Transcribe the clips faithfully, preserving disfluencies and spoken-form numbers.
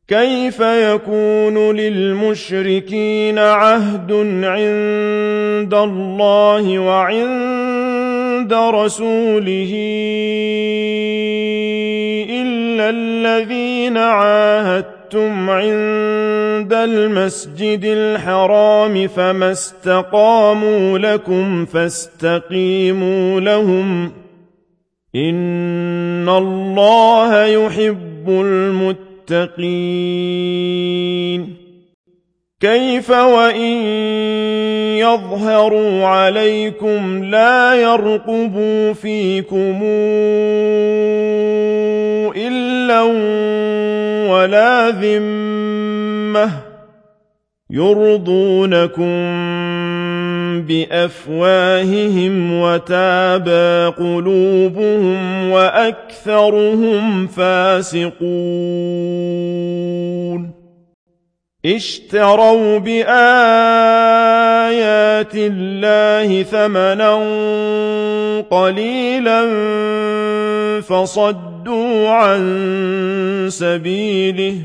كيف يكون للمشركين عهد عند الله وعند رسوله إلا الذين عاهدتم عند المسجد الحرام فما استقاموا لكم فاستقيموا لهم إن الله يحب المتقين المتقين كيف وإن يظهروا عليكم لا يرقبوا فيكم إلا ولا ذمة يرضونكم بأفواههم وتابى قلوبهم وأكثرهم فاسقون اشتروا بآيات الله ثمنا قليلا فصدوا عن سبيله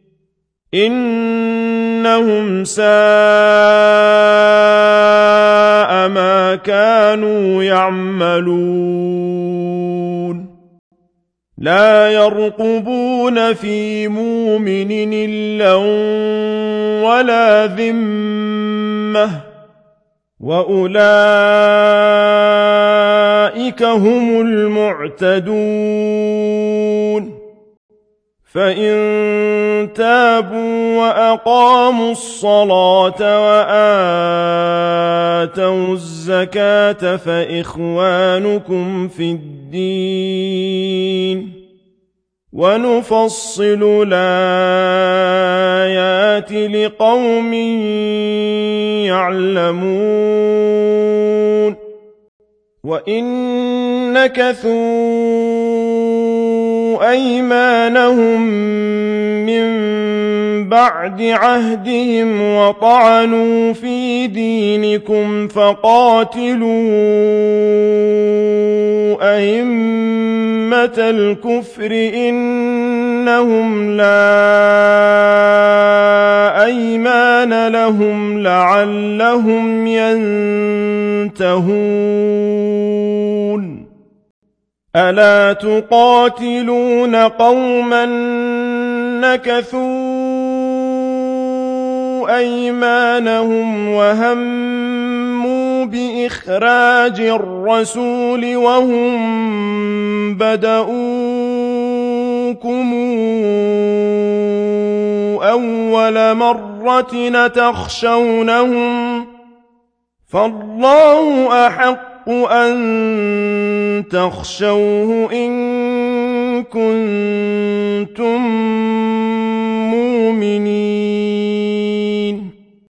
إنهم ساء ما كانوا يعملون لا يرقبون في مؤمن إلا ولا ذمة وأولئك هم المعتدون فإن تابوا وأقاموا الصلاة وآتوا الزكاة فإخوانكم في الدين ونفصل الآيات لقوم يعلمون وإن نكثوا أيمانهم من بعد عهدهم وطعنوا في دينكم فقاتلوا أئمة الكفر إنهم لا أيمان لهم لعلهم ينتهون ألا تقاتلون قوما نكثوا أيمانهم وهموا بإخراج الرسول وهم بدؤوكم أول مرة تخشونهم فالله أحق أن تخشوه إن كنتم